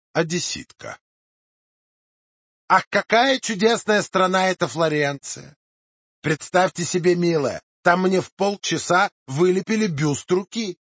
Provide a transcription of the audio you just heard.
Одесситка. Ах, какая чудесная страна эта Флоренция! Представьте себе, милая, там мне в полчаса вылепили бюст руки.